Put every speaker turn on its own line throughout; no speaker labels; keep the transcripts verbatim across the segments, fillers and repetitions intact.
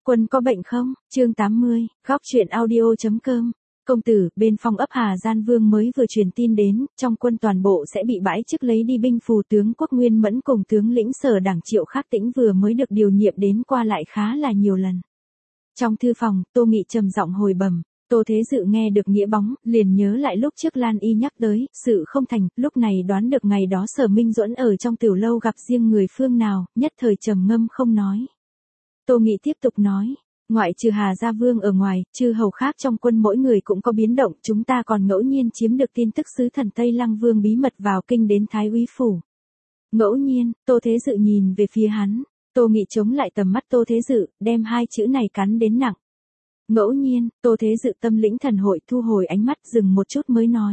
Quân có bệnh không? Chương tám mươi, góc truyện audio.com. Công tử, bên phong ấp Hà Gian Vương mới vừa truyền tin đến, trong quân toàn bộ sẽ bị bãi chức lấy đi binh phù tướng Quốc Nguyên Mẫn cùng tướng lĩnh Sở Đảng Triệu Khắc Tĩnh vừa mới được điều nhiệm đến qua lại khá là nhiều lần. Trong thư phòng, Tô Nghị trầm giọng hồi bẩm. Tô Thế Dự nghe được nghĩa bóng, liền nhớ lại lúc trước Lan Y nhắc tới, sự không thành, lúc này đoán được ngày đó Sở Minh Duẫn ở trong tiểu lâu gặp riêng người phương nào, nhất thời trầm ngâm không nói. Tô Nghị tiếp tục nói, ngoại trừ Hà Gia Vương ở ngoài, chư hầu khác trong quân mỗi người cũng có biến động, chúng ta còn ngẫu nhiên chiếm được tin tức sứ thần Tây Lăng Vương bí mật vào kinh đến Thái Úy phủ. Ngẫu nhiên, Tô Thế Dự nhìn về phía hắn, Tô Nghị chống lại tầm mắt Tô Thế Dự, đem hai chữ này cắn đến nặng. Ngẫu nhiên, Tô Thế Dự tâm lĩnh thần hội thu hồi ánh mắt dừng một chút mới nói.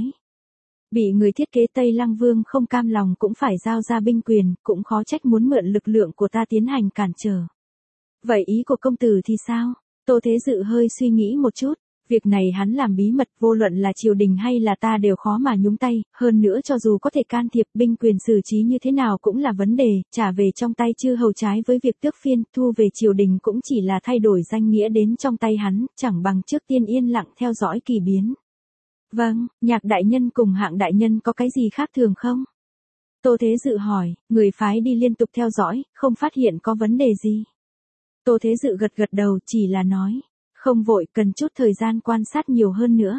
Bị người thiết kế Tây Lăng Vương không cam lòng cũng phải giao ra binh quyền, cũng khó trách muốn mượn lực lượng của ta tiến hành cản trở. Vậy ý của công tử thì sao? Tô Thế Dự hơi suy nghĩ một chút, việc này hắn làm bí mật vô luận là triều đình hay là ta đều khó mà nhúng tay, hơn nữa cho dù có thể can thiệp binh quyền xử trí như thế nào cũng là vấn đề, trả về trong tay chư hầu trái với việc tước phiên, thu về triều đình cũng chỉ là thay đổi danh nghĩa đến trong tay hắn, chẳng bằng trước tiên yên lặng theo dõi kỳ biến. Vâng, Nhạc đại nhân cùng Hạng đại nhân có cái gì khác thường không? Tô Thế Dự hỏi, người phái đi liên tục theo dõi, không phát hiện có vấn đề gì. Tô Thế Dự gật gật đầu, chỉ là nói, không vội, cần chút thời gian quan sát nhiều hơn nữa.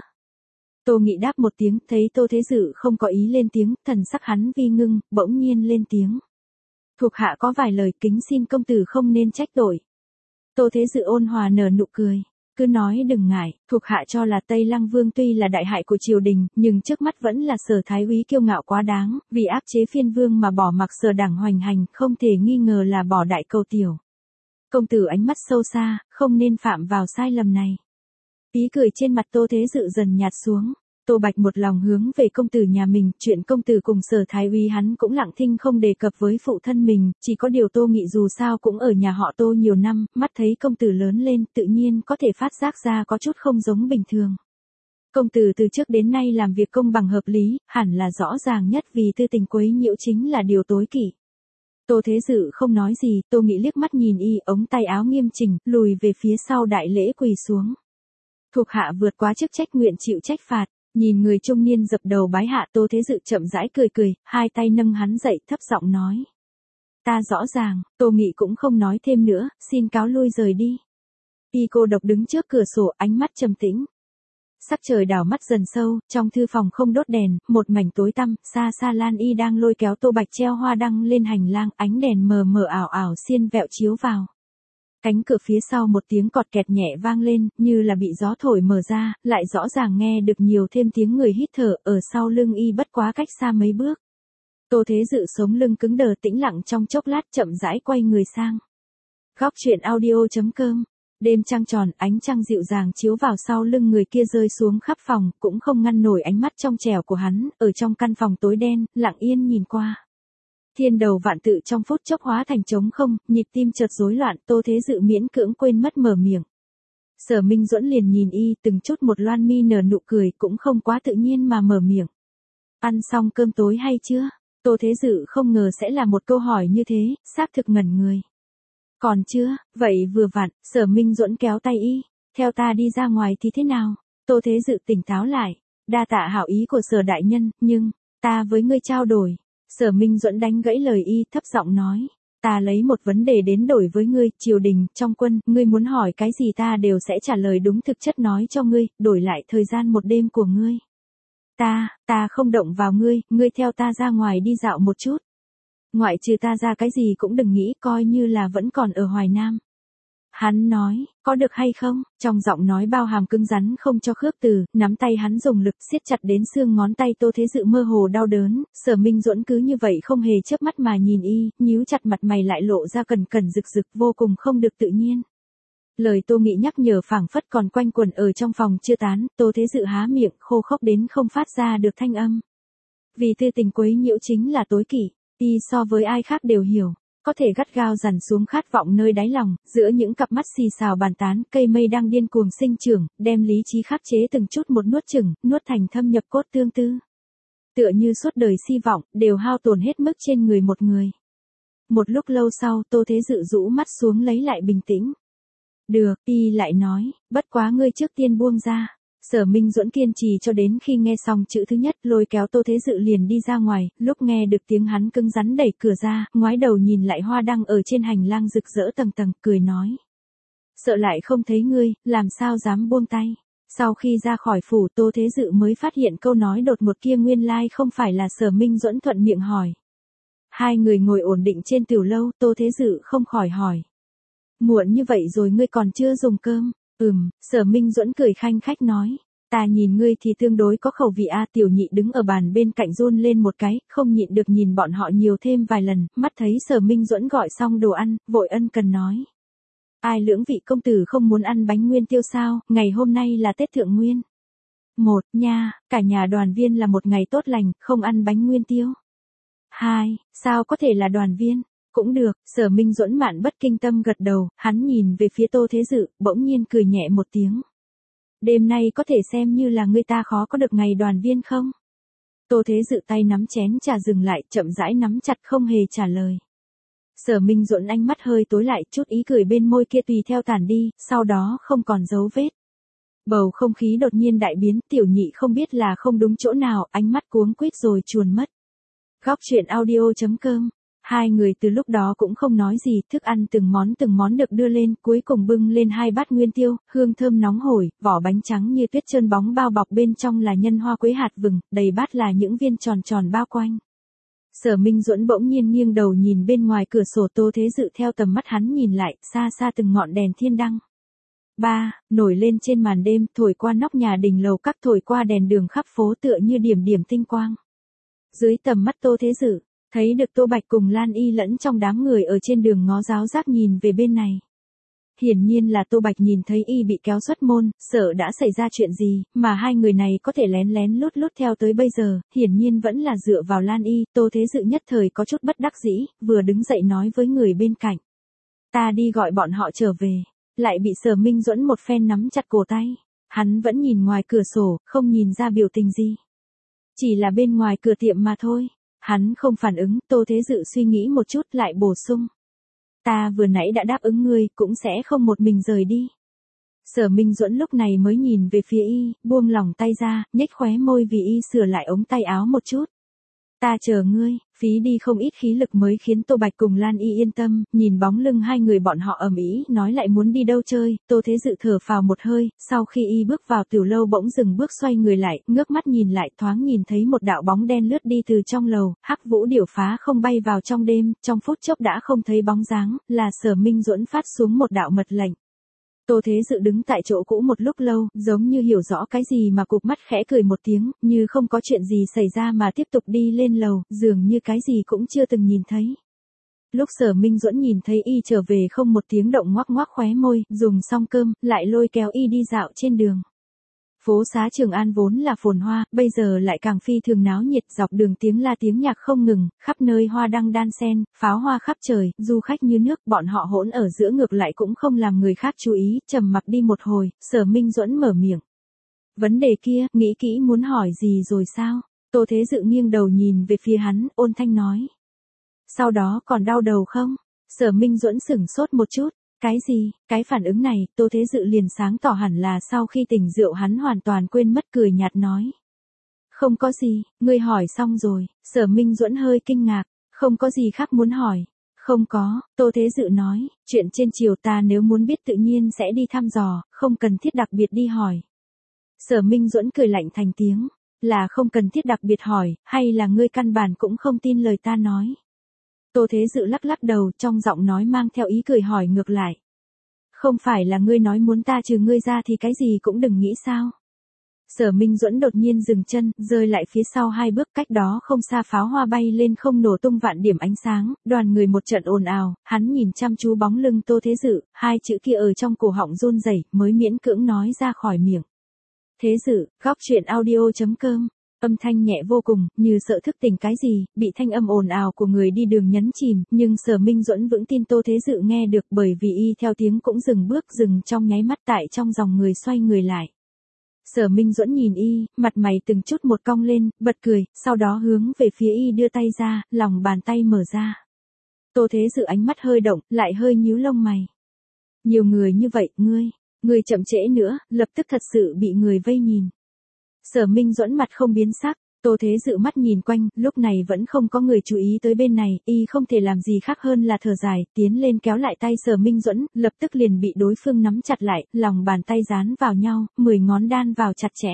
Tô Nghị đáp một tiếng, thấy Tô Thế Dự không có ý lên tiếng, thần sắc hắn vi ngưng, bỗng nhiên lên tiếng. Thuộc hạ có vài lời kính xin công tử không nên trách tội. Tô Thế Dự ôn hòa nở nụ cười, cứ nói đừng ngại, thuộc hạ cho là Tây Lăng Vương tuy là đại hại của triều đình, nhưng trước mắt vẫn là Sở Thái Úy kiêu ngạo quá đáng, vì áp chế phiên vương mà bỏ mặc Sở Đảng hoành hành, không thể nghi ngờ là bỏ đại cầu tiểu. Công tử ánh mắt sâu xa, không nên phạm vào sai lầm này. Ý cười trên mặt Tô Thế Dự dần nhạt xuống. Tô Bạch một lòng hướng về công tử nhà mình, chuyện công tử cùng Sở Thái Úy hắn cũng lặng thinh không đề cập với phụ thân mình, chỉ có điều Tô Nghị dù sao cũng ở nhà họ Tô nhiều năm, mắt thấy công tử lớn lên, tự nhiên có thể phát giác ra có chút không giống bình thường. Công tử từ trước đến nay làm việc công bằng hợp lý, hẳn là rõ ràng nhất vì tư tình quấy nhiễu chính là điều tối kỵ. Tô Thế Dự không nói gì, Tô Nghị liếc mắt nhìn y, ống tay áo nghiêm chỉnh, lùi về phía sau đại lễ quỳ xuống. Thuộc hạ vượt quá chức trách nguyện chịu trách phạt, nhìn người trung niên dập đầu bái hạ. Tô Thế Dự chậm rãi cười cười, hai tay nâng hắn dậy thấp giọng nói. Ta rõ ràng, Tô Nghị cũng không nói thêm nữa, xin cáo lui rời đi. Y cô độc đứng trước cửa sổ, ánh mắt trầm tĩnh. Sắc trời đảo mắt dần sâu, trong thư phòng không đốt đèn, một mảnh tối tăm, xa xa Lan Y đang lôi kéo Tô Bạch treo hoa đăng lên hành lang, ánh đèn mờ mờ ảo ảo xiên vẹo chiếu vào. Cánh cửa phía sau một tiếng cọt kẹt nhẹ vang lên, như là bị gió thổi mở ra, lại rõ ràng nghe được nhiều thêm tiếng người hít thở, ở sau lưng Y bất quá cách xa mấy bước. Tô Thế Dự sống lưng cứng đờ tĩnh lặng trong chốc lát chậm rãi quay người sang. Góc truyện audio.com. Đêm trăng tròn, ánh trăng dịu dàng chiếu vào sau lưng người kia rơi xuống khắp phòng, cũng không ngăn nổi ánh mắt trong trẻo của hắn, ở trong căn phòng tối đen, lặng yên nhìn qua. Thiên đầu vạn tự trong phút chốc hóa thành trống không, nhịp tim chợt rối loạn, Tô Thế Dự miễn cưỡng quên mất mở miệng. Sở Minh Duẫn liền nhìn y, từng chút một loan mi nở nụ cười, cũng không quá tự nhiên mà mở miệng. Ăn xong cơm tối hay chưa? Tô Thế Dự không ngờ sẽ là một câu hỏi như thế, xác thực ngẩn người. Còn chưa, vậy vừa vặn, Sở Minh Duẫn kéo tay y, theo ta đi ra ngoài thì thế nào? Tô Thế Dự tỉnh táo lại, đa tạ hảo ý của Sở đại nhân, nhưng, ta với ngươi trao đổi. Sở Minh Duẫn đánh gãy lời y, thấp giọng nói, ta lấy một vấn đề đến đổi với ngươi, triều đình, trong quân, ngươi muốn hỏi cái gì ta đều sẽ trả lời đúng thực chất nói cho ngươi, đổi lại thời gian một đêm của ngươi. Ta, ta không động vào ngươi, ngươi theo ta ra ngoài đi dạo một chút. Ngoại trừ ta ra cái gì cũng đừng nghĩ, coi như là vẫn còn ở Hoài Nam. Hắn nói, có được hay không? Trong giọng nói bao hàm cứng rắn không cho khước từ, nắm tay hắn dùng lực siết chặt đến xương ngón tay. Tô Thế Dự mơ hồ đau đớn, Sở Minh Duẫn cứ như vậy không hề chớp mắt mà nhìn y, nhíu chặt mặt mày lại lộ ra cẩn cẩn rực rực, vô cùng không được tự nhiên. Lời Tô Nghị nhắc nhở phảng phất còn quanh quẩn ở trong phòng chưa tán, Tô Thế Dự há miệng khô khốc đến không phát ra được thanh âm. Vì tư tình quấy nhiễu chính là tối kỵ. Y so với ai khác đều hiểu, có thể gắt gao dằn xuống khát vọng nơi đáy lòng, giữa những cặp mắt xì xào bàn tán, cây mây đang điên cuồng sinh trưởng, đem lý trí khắc chế từng chút một nuốt chửng, nuốt thành thâm nhập cốt tương tư. Tựa như suốt đời si vọng, đều hao tổn hết mức trên người một người. Một lúc lâu sau, Tô Thế Dự rũ mắt xuống lấy lại bình tĩnh. Được, y lại nói, bất quá ngươi trước tiên buông ra. Sở Minh Duẫn kiên trì cho đến khi nghe xong chữ thứ nhất, lôi kéo Tô Thế Dự liền đi ra ngoài, lúc nghe được tiếng hắn cứng rắn đẩy cửa ra, ngoái đầu nhìn lại hoa đăng ở trên hành lang rực rỡ tầng tầng, cười nói. Sợ lại không thấy ngươi, làm sao dám buông tay. Sau khi ra khỏi phủ, Tô Thế Dự mới phát hiện câu nói đột ngột kia nguyên lai không phải là Sở Minh Duẫn thuận miệng hỏi. Hai người ngồi ổn định trên tiểu lâu, Tô Thế Dự không khỏi hỏi. Muộn như vậy rồi ngươi còn chưa dùng cơm? Ừm, Sở Minh Duẫn cười khanh khách nói. Ta nhìn ngươi thì tương đối có khẩu vị a. Tiểu Nhị đứng ở bàn bên cạnh run lên một cái, không nhịn được nhìn bọn họ nhiều thêm vài lần, mắt thấy Sở Minh Duẫn gọi xong đồ ăn, vội ân cần nói. Ai lưỡng vị công tử không muốn ăn bánh nguyên tiêu sao, ngày hôm nay là Tết Thượng Nguyên. Một, nha, cả nhà đoàn viên là một ngày tốt lành, không ăn bánh nguyên tiêu. Hai, sao có thể là đoàn viên? Cũng được, Sở Minh Duẫn mạn bất kinh tâm gật đầu, hắn nhìn về phía Tô Thế Dự, bỗng nhiên cười nhẹ một tiếng. Đêm nay có thể xem như là người ta khó có được ngày đoàn viên không? Tô Thế Dự tay nắm chén trà dừng lại, chậm rãi nắm chặt không hề trả lời. Sở Minh Duẫn ánh mắt hơi tối lại, chút ý cười bên môi kia tùy theo tản đi, sau đó không còn dấu vết. Bầu không khí đột nhiên đại biến, Tiểu Nhị không biết là không đúng chỗ nào, ánh mắt cuống quýt rồi chuồn mất. Góc truyện audio chấm com. Hai người từ lúc đó cũng không nói gì, thức ăn từng món từng món được đưa lên, cuối cùng bưng lên hai bát nguyên tiêu, hương thơm nóng hổi, vỏ bánh trắng như tuyết trơn bóng bao bọc bên trong là nhân hoa quế hạt vừng, đầy bát là những viên tròn tròn bao quanh. Sở Minh Duẫn bỗng nhiên nghiêng đầu nhìn bên ngoài cửa sổ, Tô Thế Dự theo tầm mắt hắn nhìn lại, xa xa từng ngọn đèn thiên đăng. Ba, nổi lên trên màn đêm, thổi qua nóc nhà đình lầu các, thổi qua đèn đường khắp phố tựa như điểm điểm tinh quang. Dưới tầm mắt Tô Thế Dự, thấy được Tô Bạch cùng Lan Y lẫn trong đám người ở trên đường ngó giáo giác nhìn về bên này. Hiển nhiên là Tô Bạch nhìn thấy y bị kéo xuất môn, sợ đã xảy ra chuyện gì, mà hai người này có thể lén lén lút lút theo tới bây giờ, hiển nhiên vẫn là dựa vào Lan Y. Tô Thế Dự nhất thời có chút bất đắc dĩ, vừa đứng dậy nói với người bên cạnh. Ta đi gọi bọn họ trở về, lại bị Sở Minh Duẫn một phen nắm chặt cổ tay. Hắn vẫn nhìn ngoài cửa sổ, không nhìn ra biểu tình gì. Chỉ là bên ngoài cửa tiệm mà thôi. Hắn không phản ứng, Tô Thế Dự suy nghĩ một chút lại bổ sung. Ta vừa nãy đã đáp ứng ngươi, cũng sẽ không một mình rời đi. Sở Minh Duẫn lúc này mới nhìn về phía y, buông lỏng tay ra, nhếch khóe môi vì y sửa lại ống tay áo một chút. Ta chờ ngươi, phí đi không ít khí lực mới khiến Tô Bạch cùng Lan Y yên tâm, nhìn bóng lưng hai người bọn họ ầm ĩ nói lại muốn đi đâu chơi, Tô Thế Dự thở phào một hơi, sau khi y bước vào tiểu lâu bỗng dừng bước xoay người lại, ngước mắt nhìn lại, thoáng nhìn thấy một đạo bóng đen lướt đi từ trong lầu, hắc vũ điểu phá không bay vào trong đêm, trong phút chốc đã không thấy bóng dáng, là Sở Minh Duẫn phát xuống một đạo mật lệnh. Tô Thế Dự đứng tại chỗ cũ một lúc lâu, giống như hiểu rõ cái gì mà cụp mắt khẽ cười một tiếng, như không có chuyện gì xảy ra mà tiếp tục đi lên lầu, dường như cái gì cũng chưa từng nhìn thấy. Lúc Sở Minh Duẫn nhìn thấy y trở về không một tiếng động ngoác ngoác khóe môi, dùng xong cơm, lại lôi kéo y đi dạo trên đường. Phố xá Trường An vốn là phồn hoa, bây giờ lại càng phi thường náo nhiệt, dọc đường tiếng la tiếng nhạc không ngừng, khắp nơi hoa đăng đan sen, pháo hoa khắp trời, du khách như nước, bọn họ hỗn ở giữa ngược lại cũng không làm người khác chú ý, trầm mặc đi một hồi, Sở Minh Duẫn mở miệng. Vấn đề kia, nghĩ kỹ muốn hỏi gì rồi sao? Tô Thế Dự nghiêng đầu nhìn về phía hắn, ôn thanh nói. Sau đó còn đau đầu không? Sở Minh Duẫn sửng sốt một chút. Cái gì? Cái phản ứng này, Tô Thế Dự liền sáng tỏ hẳn là sau khi tỉnh rượu hắn hoàn toàn quên mất, cười nhạt nói. Không có gì, ngươi hỏi xong rồi. Sở Minh Duẫn hơi kinh ngạc, không có gì khác muốn hỏi. Không có, Tô Thế Dự nói, chuyện trên chiều ta nếu muốn biết tự nhiên sẽ đi thăm dò, không cần thiết đặc biệt đi hỏi. Sở Minh Duẫn cười lạnh thành tiếng, là không cần thiết đặc biệt hỏi, hay là ngươi căn bản cũng không tin lời ta nói. Tô Thế Dự lắc lắc đầu, trong giọng nói mang theo ý cười hỏi ngược lại. Không phải là ngươi nói muốn ta trừ ngươi ra thì cái gì cũng đừng nghĩ sao? Sở Minh Duẫn đột nhiên dừng chân, rơi lại phía sau hai bước, cách đó không xa pháo hoa bay lên không nổ tung vạn điểm ánh sáng, đoàn người một trận ồn ào, hắn nhìn chăm chú bóng lưng Tô Thế Dự, hai chữ kia ở trong cổ họng run rẩy, mới miễn cưỡng nói ra khỏi miệng. Thế Dự, góc truyện audio chấm com. Âm thanh nhẹ vô cùng, như sợ thức tỉnh cái gì, bị thanh âm ồn ào của người đi đường nhấn chìm, nhưng Sở Minh Duẫn vững tin Tô Thế Dự nghe được, bởi vì y theo tiếng cũng dừng bước, dừng trong nháy mắt tại trong dòng người xoay người lại. Sở Minh Duẫn nhìn y, mặt mày từng chút một cong lên, bật cười, sau đó hướng về phía y đưa tay ra, lòng bàn tay mở ra. Tô Thế Dự ánh mắt hơi động, lại hơi nhíu lông mày. Nhiều người như vậy, ngươi, ngươi chậm trễ nữa, lập tức thật sự bị người vây nhìn. Sở Minh Duẫn mặt không biến sắc, Tô Thế Dự mắt nhìn quanh, lúc này vẫn không có người chú ý tới bên này, y không thể làm gì khác hơn là thở dài, tiến lên kéo lại tay Sở Minh Duẫn, lập tức liền bị đối phương nắm chặt lại, lòng bàn tay dán vào nhau, mười ngón đan vào chặt chẽ.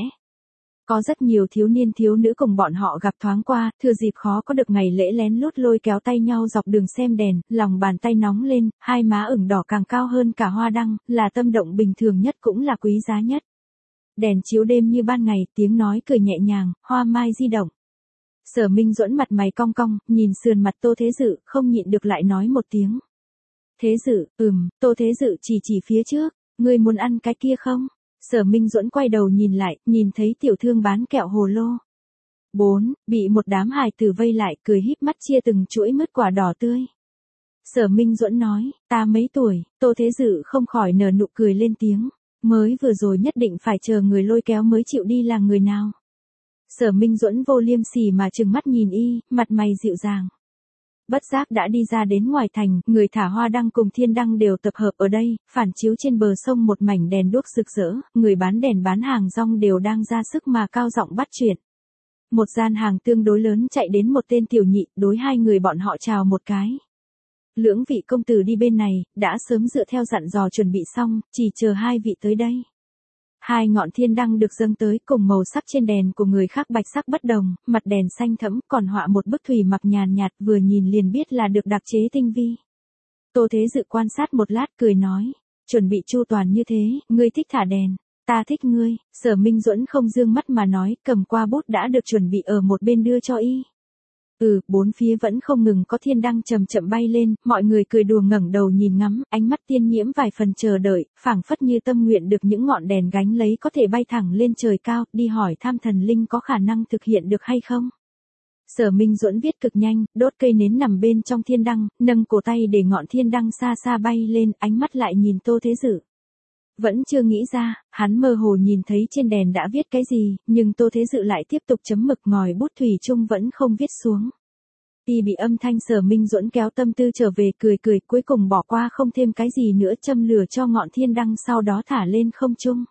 Có rất nhiều thiếu niên thiếu nữ cùng bọn họ gặp thoáng qua, thừa dịp khó có được ngày lễ lén lút lôi kéo tay nhau dọc đường xem đèn, lòng bàn tay nóng lên, hai má ửng đỏ càng cao hơn cả hoa đăng, là tâm động bình thường nhất cũng là quý giá nhất. Đèn chiếu đêm như ban ngày, tiếng nói cười nhẹ nhàng, hoa mai di động. Sở Minh Duẫn mặt mày cong cong, nhìn sườn mặt Tô Thế Dự, không nhịn được lại nói một tiếng. Thế Dự, ừm, Tô Thế Dự chỉ chỉ phía trước, ngươi muốn ăn cái kia không? Sở Minh Duẫn quay đầu nhìn lại, nhìn thấy tiểu thương bán kẹo hồ lô. Bốn, bị một đám hài tử vây lại, cười híp mắt chia từng chuỗi mứt quả đỏ tươi. Sở Minh Duẫn nói, ta mấy tuổi, Tô Thế Dự không khỏi nở nụ cười lên tiếng. Mới vừa rồi nhất định phải chờ người lôi kéo mới chịu đi là người nào. Sở Minh Duẫn vô liêm sỉ mà trừng mắt nhìn y, mặt mày dịu dàng. Bất giác đã đi ra đến ngoài thành, người thả hoa đăng cùng thiên đăng đều tập hợp ở đây, phản chiếu trên bờ sông một mảnh đèn đuốc rực rỡ, người bán đèn bán hàng rong đều đang ra sức mà cao giọng bắt chuyện. Một gian hàng tương đối lớn chạy đến một tên tiểu nhị, đối hai người bọn họ chào một cái. Lưỡng vị công tử đi bên này, đã sớm dựa theo dặn dò chuẩn bị xong, chỉ chờ hai vị tới đây. Hai ngọn thiên đăng được dâng tới cùng màu sắc trên đèn của người khác bạch sắc bất đồng, mặt đèn xanh thẫm còn họa một bức thủy mặc nhàn nhạt vừa nhìn liền biết là được đặc chế tinh vi. Tô Thế Dự quan sát một lát cười nói, chuẩn bị chu toàn như thế, ngươi thích thả đèn, ta thích ngươi. Sở Minh Duẫn không dương mắt mà nói, cầm qua bút đã được chuẩn bị ở một bên đưa cho y. Ừ, bốn phía vẫn không ngừng có thiên đăng chậm chậm bay lên, mọi người cười đùa ngẩng đầu nhìn ngắm, ánh mắt tiên nhiễm vài phần chờ đợi, phảng phất như tâm nguyện được những ngọn đèn gánh lấy có thể bay thẳng lên trời cao, đi hỏi tham thần linh có khả năng thực hiện được hay không. Sở Minh Duẫn viết cực nhanh, đốt cây nến nằm bên trong thiên đăng, nâng cổ tay để ngọn thiên đăng xa xa bay lên, ánh mắt lại nhìn Tô Thế Dự. Vẫn chưa nghĩ ra, hắn mơ hồ nhìn thấy trên đèn đã viết cái gì, nhưng Tô Thế Dự lại tiếp tục chấm mực ngòi bút thủy chung vẫn không viết xuống. Y bị âm thanh Sở Minh Duẫn kéo tâm tư trở về cười cười cuối cùng bỏ qua không thêm cái gì nữa châm lửa cho ngọn thiên đăng sau đó thả lên không trung.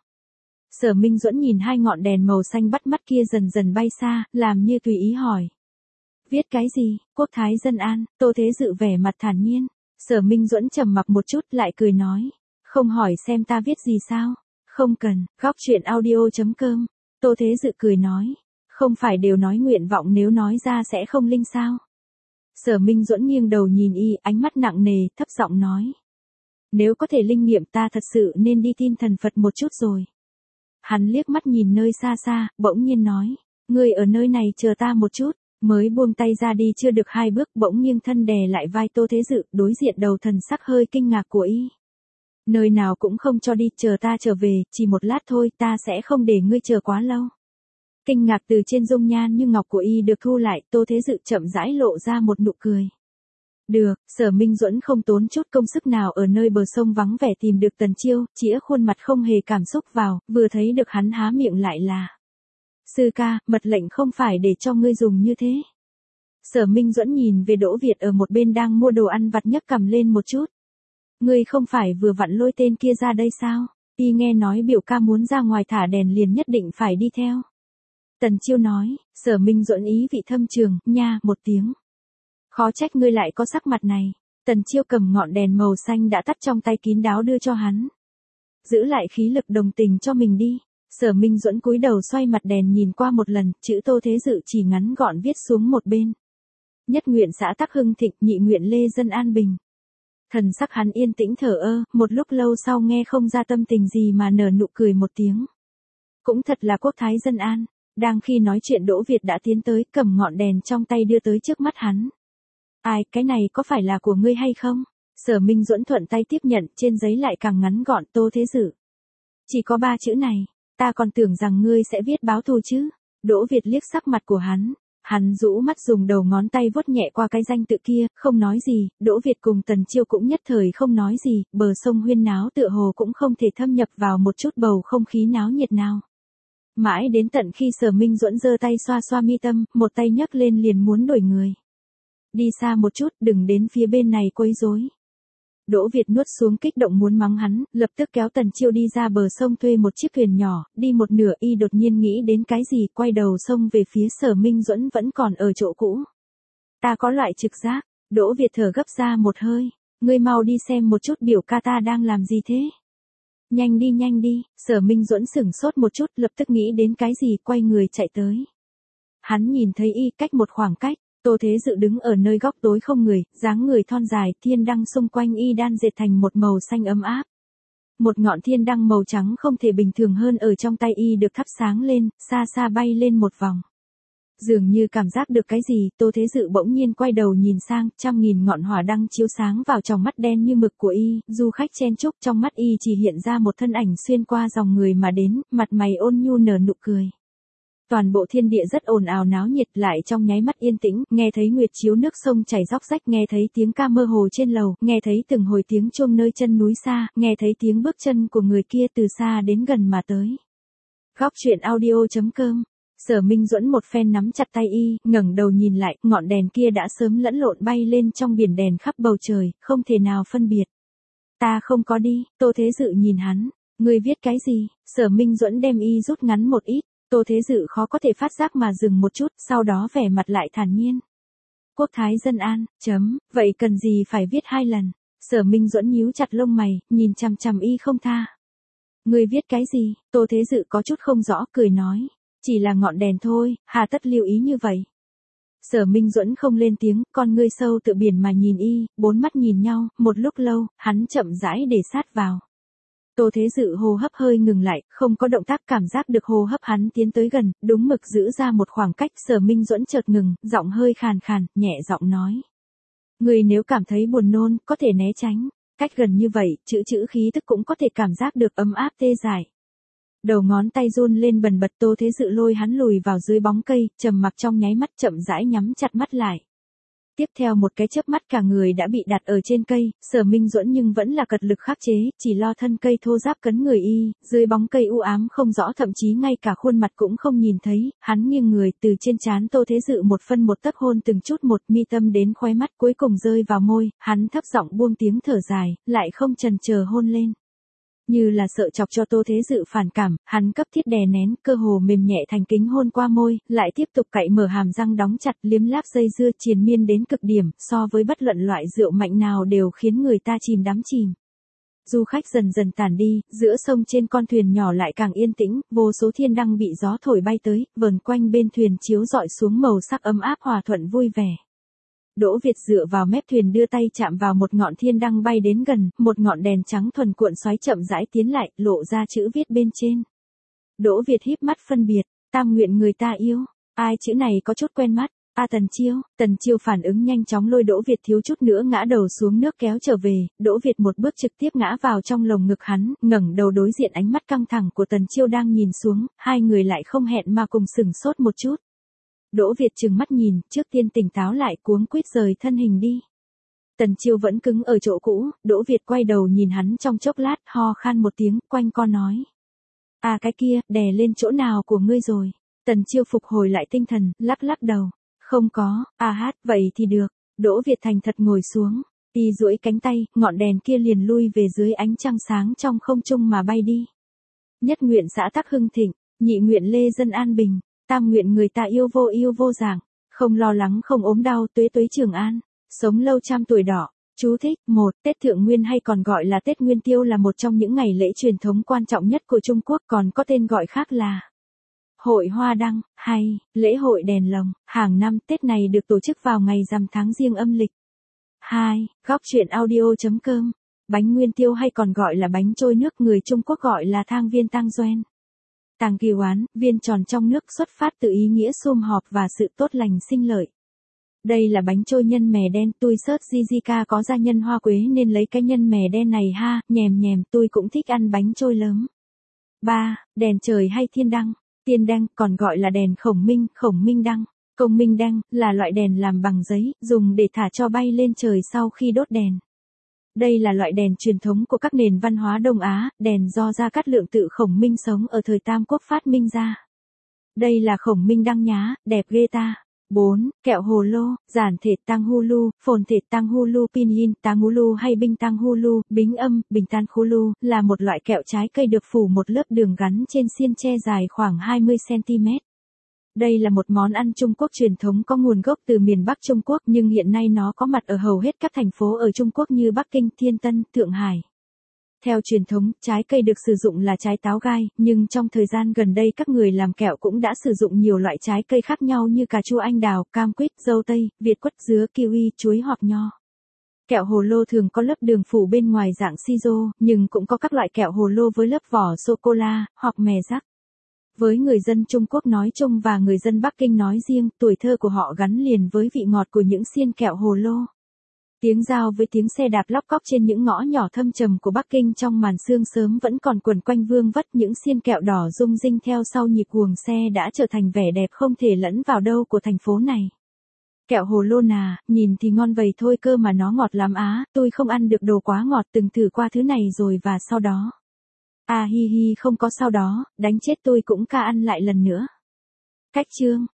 Sở Minh Duẫn nhìn hai ngọn đèn màu xanh bắt mắt kia dần dần bay xa, làm như tùy ý hỏi. Viết cái gì, Quốc thái dân an, Tô Thế Dự vẻ mặt thản nhiên. Sở Minh Duẫn trầm mặc một chút lại cười nói. Không hỏi xem ta viết gì sao? Không cần, góc chuyện audio chấm com. Tô Thế Dự cười nói. Không phải đều nói nguyện vọng nếu nói ra sẽ không linh sao? Sở Minh Duẫn nghiêng đầu nhìn y, ánh mắt nặng nề, thấp giọng nói. Nếu có thể linh nghiệm ta thật sự nên đi tin thần Phật một chút rồi. Hắn liếc mắt nhìn nơi xa xa, bỗng nhiên nói. Ngươi ở nơi này chờ ta một chút. Mới buông tay ra đi chưa được hai bước bỗng nghiêng thân đè lại vai Tô Thế Dự, đối diện đầu thần sắc hơi kinh ngạc của y. Nơi nào cũng không cho đi, chờ ta trở về, chỉ một lát thôi, ta sẽ không để ngươi chờ quá lâu. Kinh ngạc từ trên dung nhan như ngọc của y được thu lại, Tô Thế Dự chậm rãi lộ ra một nụ cười. Được, Sở Minh Duẫn không tốn chút công sức nào ở nơi bờ sông vắng vẻ tìm được Tần Chiêu, chĩa khuôn mặt không hề cảm xúc vào, vừa thấy được hắn há miệng lại là. Sư ca, mật lệnh không phải để cho ngươi dùng như thế. Sở Minh Duẫn nhìn về Đỗ Việt ở một bên đang mua đồ ăn vặt nhấc cằm lên một chút. Ngươi không phải vừa vặn lôi tên kia ra đây sao? Y nghe nói biểu ca muốn ra ngoài thả đèn liền nhất định phải đi theo. Tần Chiêu nói, Sở Minh Duẫn ý vị thâm trường, nha, một tiếng. Khó trách ngươi lại có sắc mặt này. Tần Chiêu cầm ngọn đèn màu xanh đã tắt trong tay kín đáo đưa cho hắn. Giữ lại khí lực đồng tình cho mình đi. Sở Minh Duẫn cúi đầu xoay mặt đèn nhìn qua một lần, chữ Tô Thế Dự chỉ ngắn gọn viết xuống một bên. Nhất nguyện xã Tắc Hưng Thịnh, nhị nguyện lê dân an bình. Thần sắc hắn yên tĩnh thở ơ, một lúc lâu sau nghe không ra tâm tình gì mà nở nụ cười một tiếng. Cũng thật là quốc thái dân an. Đang khi nói chuyện Đỗ Việt đã tiến tới, cầm ngọn đèn trong tay đưa tới trước mắt hắn. Ai, cái này có phải là của ngươi hay không? Sở Minh Duẫn thuận tay tiếp nhận, trên giấy lại càng ngắn gọn Tô Thế Dự. Chỉ có ba chữ này, ta còn tưởng rằng ngươi sẽ viết báo thù chứ. Đỗ Việt liếc sắc mặt của hắn. Hắn rũ mắt dùng đầu ngón tay vuốt nhẹ qua cái danh tự kia, không nói gì, Đỗ Việt cùng Tần Chiêu cũng nhất thời không nói gì, bờ sông huyên náo tựa hồ cũng không thể thâm nhập vào một chút bầu không khí náo nhiệt nào. Mãi đến tận khi Sở Minh Duẫn giơ tay xoa xoa mi tâm, một tay nhấc lên liền muốn đổi người. Đi xa một chút, đừng đến phía bên này quấy rối. Đỗ Việt nuốt xuống kích động muốn mắng hắn, lập tức kéo Tần Chiêu đi ra bờ sông thuê một chiếc thuyền nhỏ, đi một nửa y đột nhiên nghĩ đến cái gì, quay đầu sông về phía Sở Minh Duẫn vẫn còn ở chỗ cũ. Ta có loại trực giác. Đỗ Việt thở gấp ra một hơi, ngươi mau đi xem một chút biểu ca ta đang làm gì thế. Nhanh đi nhanh đi. Sở Minh Duẫn sửng sốt một chút, lập tức nghĩ đến cái gì, quay người chạy tới. Hắn nhìn thấy y cách một khoảng cách, Tô Thế Dự đứng ở nơi góc tối không người, dáng người thon dài, thiên đăng xung quanh y đan dệt thành một màu xanh ấm áp. Một ngọn thiên đăng màu trắng không thể bình thường hơn ở trong tay y được thắp sáng lên, xa xa bay lên một vòng. Dường như cảm giác được cái gì, Tô Thế Dự bỗng nhiên quay đầu nhìn sang, trăm nghìn ngọn hỏa đăng chiếu sáng vào trong mắt đen như mực của y, du khách chen chúc, trong mắt y chỉ hiện ra một thân ảnh xuyên qua dòng người mà đến, mặt mày ôn nhu nở nụ cười. Toàn bộ thiên địa rất ồn ào náo nhiệt, lại trong nháy mắt yên tĩnh, nghe thấy nguyệt chiếu nước sông chảy róc rách, nghe thấy tiếng ca mơ hồ trên lầu, nghe thấy từng hồi tiếng chuông nơi chân núi xa, nghe thấy tiếng bước chân của người kia từ xa đến gần mà tới. Góc truyện audio chấm com. Sở Minh Duẫn một phen nắm chặt tay y, ngẩng đầu nhìn lại, ngọn đèn kia đã sớm lẫn lộn bay lên trong biển đèn khắp bầu trời, không thể nào phân biệt. Ta không có đi. Tô Thế Dự nhìn hắn, ngươi viết cái gì? Sở Minh Duẫn đem y rút ngắn một ít. Tô Thế Dự khó có thể phát giác mà dừng một chút, sau đó vẻ mặt lại thản nhiên. Quốc thái dân an, chấm, vậy cần gì phải viết hai lần? Sở Minh Duẫn nhíu chặt lông mày, nhìn chằm chằm y không tha. Ngươi viết cái gì? Tô Thế Dự có chút không rõ, cười nói. Chỉ là ngọn đèn thôi, hà tất lưu ý như vậy. Sở Minh Duẫn không lên tiếng, con ngươi sâu tựa biển mà nhìn y, bốn mắt nhìn nhau, một lúc lâu, hắn chậm rãi để sát vào. Tô Thế Dự hô hấp hơi ngừng lại, không có động tác, cảm giác được hô hấp hắn tiến tới gần, đúng mực giữ ra một khoảng cách. Sở Minh Duẫn chợt ngừng, giọng hơi khàn khàn, nhẹ giọng nói. Người nếu cảm thấy buồn nôn, có thể né tránh. Cách gần như vậy, chữ chữ khí tức cũng có thể cảm giác được ấm áp tê dại. Đầu ngón tay run lên bần bật. Tô Thế Dự lôi hắn lùi vào dưới bóng cây, trầm mặc trong nháy mắt, chậm rãi nhắm chặt mắt lại. Tiếp theo một cái chớp mắt cả người đã bị đặt ở trên cây, Sở Minh Duẫn nhưng vẫn là cật lực khắc chế, chỉ lo thân cây thô ráp cấn người y, dưới bóng cây u ám không rõ, thậm chí ngay cả khuôn mặt cũng không nhìn thấy, hắn nghiêng người từ trên trán Tô Thế Dự một phân một tấc hôn từng chút một, mi tâm đến khóe mắt, cuối cùng rơi vào môi, hắn thấp giọng buông tiếng thở dài, lại không chần chờ hôn lên. Như là sợ chọc cho Tô Thế Dự phản cảm, hắn cấp thiết đè nén, cơ hồ mềm nhẹ thành kính hôn qua môi, lại tiếp tục cạy mở hàm răng đóng chặt, liếm láp dây dưa triền miên đến cực điểm, so với bất luận loại rượu mạnh nào đều khiến người ta chìm đắm chìm. Du khách dần dần tản đi, giữa sông trên con thuyền nhỏ lại càng yên tĩnh, vô số thiên đăng bị gió thổi bay tới, vờn quanh bên thuyền chiếu rọi xuống màu sắc ấm áp hòa thuận vui vẻ. Đỗ Việt dựa vào mép thuyền đưa tay chạm vào một ngọn thiên đăng bay đến gần, một ngọn đèn trắng thuần cuộn xoáy chậm rãi tiến lại, lộ ra chữ viết bên trên. Đỗ Việt híp mắt phân biệt, tam nguyện người ta yêu. Ai, chữ này có chút quen mắt. A Tần Chiêu. Tần Chiêu phản ứng nhanh chóng lôi Đỗ Việt thiếu chút nữa ngã đầu xuống nước kéo trở về, Đỗ Việt một bước trực tiếp ngã vào trong lồng ngực hắn, ngẩng đầu đối diện ánh mắt căng thẳng của Tần Chiêu đang nhìn xuống, hai người lại không hẹn mà cùng sừng sốt một chút. Đỗ Việt trừng mắt nhìn, trước tiên tỉnh táo lại, cuống quýt rời thân hình đi. Tần Chiêu vẫn cứng ở chỗ cũ, Đỗ Việt quay đầu nhìn hắn trong chốc lát, ho khan một tiếng, quanh co nói. À cái kia, đè lên chỗ nào của ngươi rồi? Tần Chiêu phục hồi lại tinh thần, lắc lắc đầu. Không có. À hát, vậy thì được. Đỗ Việt thành thật ngồi xuống. Y duỗi cánh tay, ngọn đèn kia liền lui về dưới ánh trăng sáng trong không trung mà bay đi. Nhất nguyện xã tắc hưng thịnh, nhị nguyện lê dân an bình. Tam nguyện người ta yêu vô yêu vô dạng, không lo lắng không ốm đau, tuế tuế trường an, sống lâu trăm tuổi đỏ. Chú thích, một, Tết Thượng Nguyên hay còn gọi là Tết Nguyên Tiêu là một trong những ngày lễ truyền thống quan trọng nhất của Trung Quốc, còn có tên gọi khác là Hội Hoa Đăng, hay lễ hội đèn lồng, hàng năm Tết này được tổ chức vào ngày rằm tháng Giêng âm lịch. hai. Góc truyện audio chấm com. Bánh Nguyên Tiêu hay còn gọi là bánh trôi nước, người Trung Quốc gọi là thang viên tang doen. Tàng kỳ oán, viên tròn trong nước, xuất phát từ ý nghĩa sum họp và sự tốt lành sinh lợi. Đây là bánh trôi nhân mè đen, tôi search Jessica có gia nhân hoa quế nên lấy cái nhân mè đen này ha, nhèm nhèm, tôi cũng thích ăn bánh trôi lớn. ba. Đèn trời hay thiên đăng. Tiên đăng, còn gọi là đèn khổng minh, khổng minh đăng. Công minh đăng, là loại đèn làm bằng giấy, dùng để thả cho bay lên trời sau khi đốt đèn. Đây là loại đèn truyền thống của các nền văn hóa Đông Á, đèn do Gia Cát Lượng tự Khổng Minh sống ở thời Tam Quốc phát minh ra. Đây là khổng minh đăng nhá, đẹp ghê ta. bốn. Kẹo hồ lô, giản thể tang hulu, phồn thể tang hulu, pinyin tang hulu hay binh tang hulu, bính âm, bình tan hulu, là một loại kẹo trái cây được phủ một lớp đường gắn trên xiên tre dài khoảng hai mươi xăng ti mét. Đây là một món ăn Trung Quốc truyền thống có nguồn gốc từ miền Bắc Trung Quốc nhưng hiện nay nó có mặt ở hầu hết các thành phố ở Trung Quốc như Bắc Kinh, Thiên Tân, Thượng Hải. Theo truyền thống, trái cây được sử dụng là trái táo gai, nhưng trong thời gian gần đây các người làm kẹo cũng đã sử dụng nhiều loại trái cây khác nhau như cà chua anh đào, cam quýt, dâu tây, việt quất, dứa, kiwi, chuối hoặc nho. Kẹo hồ lô thường có lớp đường phủ bên ngoài dạng siro, nhưng cũng có các loại kẹo hồ lô với lớp vỏ sô-cô-la, hoặc mè rắc. Với người dân Trung Quốc nói chung và người dân Bắc Kinh nói riêng, tuổi thơ của họ gắn liền với vị ngọt của những xiên kẹo hồ lô. Tiếng dao với tiếng xe đạp lóc cóc trên những ngõ nhỏ thâm trầm của Bắc Kinh trong màn sương sớm vẫn còn quẩn quanh vương vất những xiên kẹo đỏ rung rinh theo sau nhịp guồng xe đã trở thành vẻ đẹp không thể lẫn vào đâu của thành phố này. Kẹo hồ lô nà, nhìn thì ngon vầy thôi cơ mà nó ngọt lắm á, tôi không ăn được đồ quá ngọt từng thử qua thứ này rồi và sau đó. À hi hi không có sau đó, đánh chết tôi cũng ca ăn lại lần nữa. Cách chương